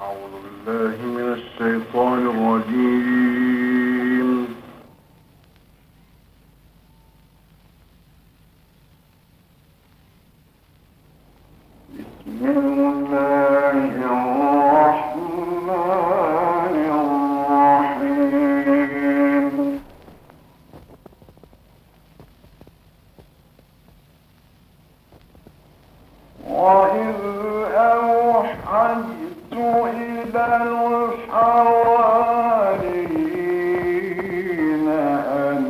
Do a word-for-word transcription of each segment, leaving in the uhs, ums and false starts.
أعوذ بالله من الشيطان الرجيم. بسم الله الرحمن الرحيم. وإذ أوحيت إلى الحواريين أن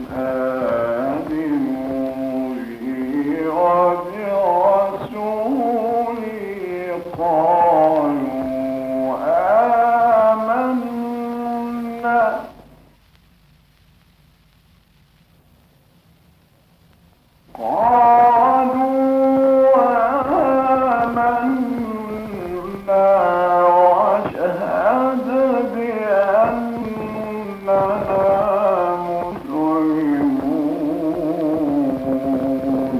آمنوا بي وبرسولي قالوا آمنا قالوا آمنا واشهد بأننا مسلمون.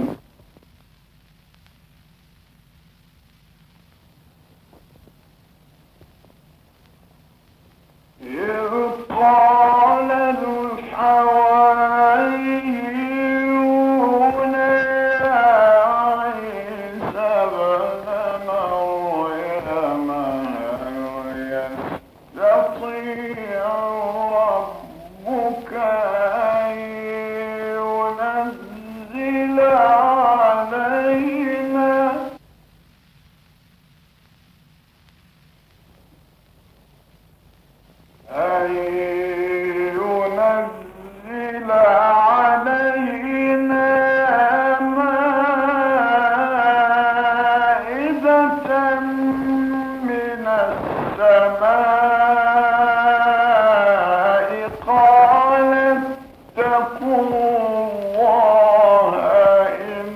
إذ قال الحواريون يا عيسى ابن مريم هل يستطيع ربك أن ينزل علينا أن ينزل علينا مائدة من السماء قال اتقوا الله إن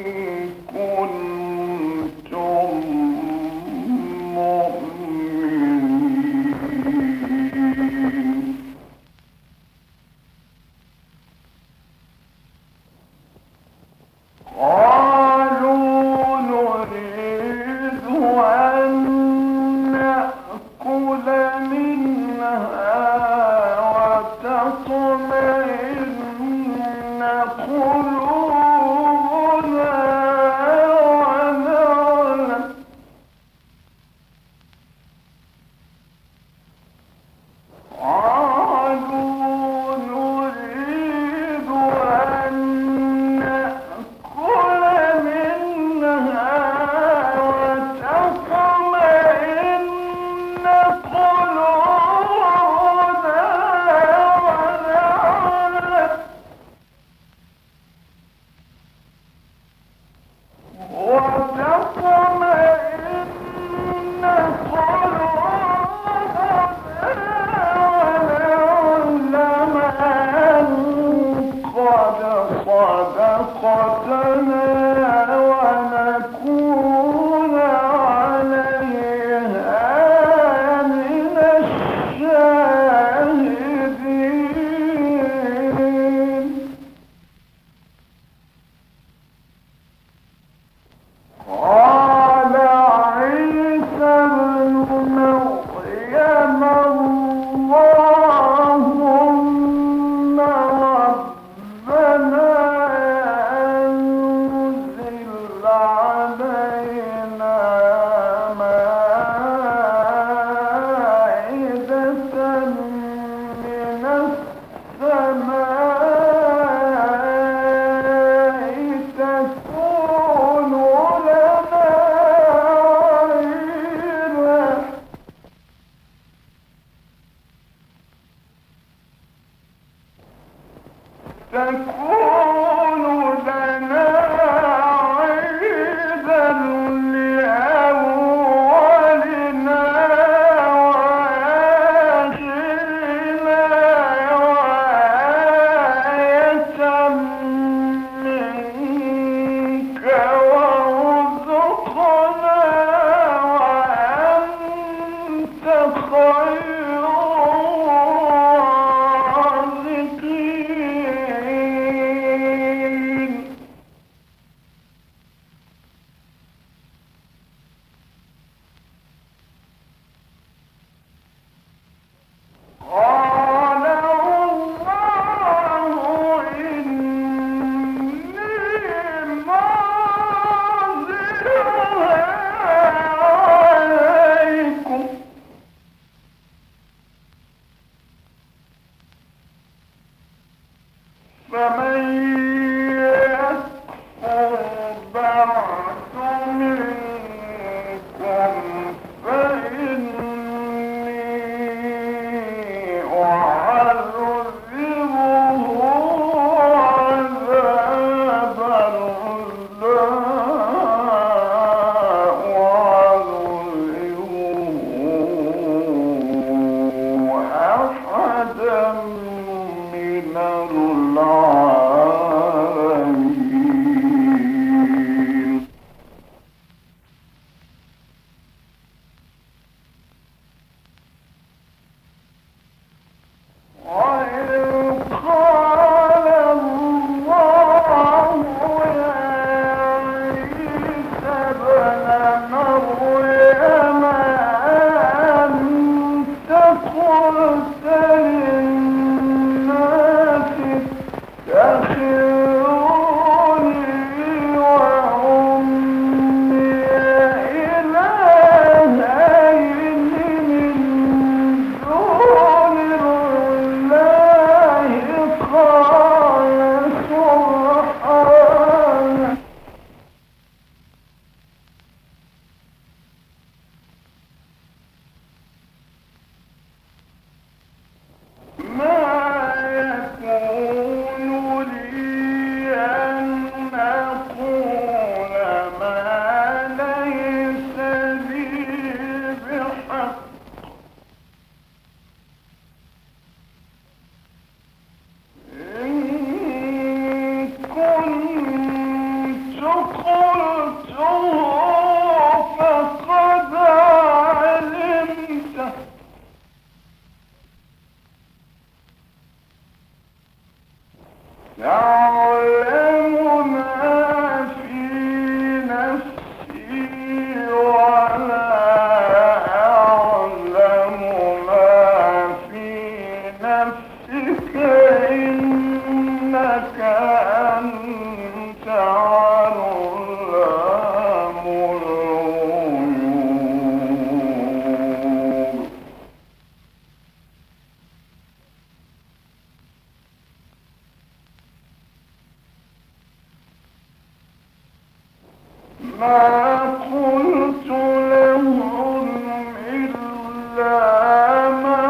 كنتم مؤمنين. تعلم ما في نفسي ولا أعلم ما في نفسك إنك أنت علام الغيوب. ما قلت لهم إلا ما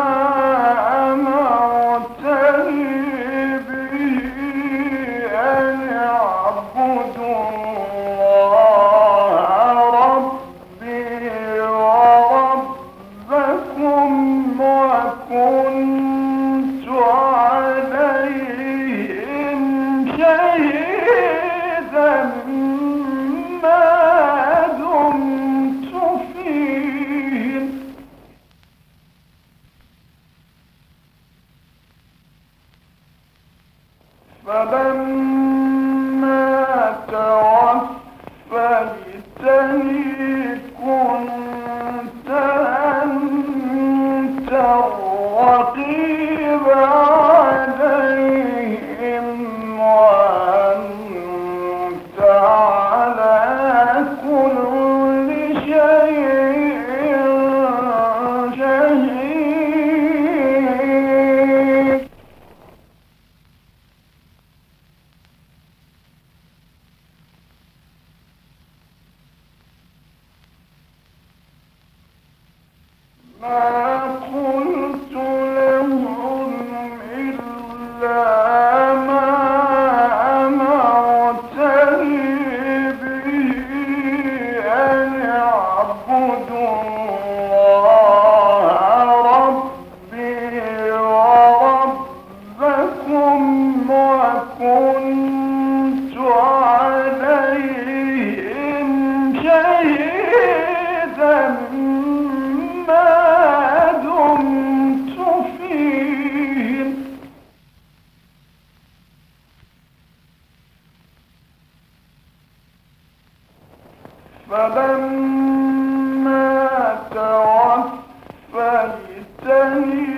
أمرتني به أن اعبدوا الله ربي وربكم وكنت عليهم شهيدا ما دمت فيهم. فلما توفيتني كنت أنت الرقيب عليهم وأنت على كل شيء شهيد. ما قلت لهم إلا ما أمرتني به أن اعبدوا الله ربي وربكم وكنت عليهم شهيدا ما دمت فيهم. فلما توفيتني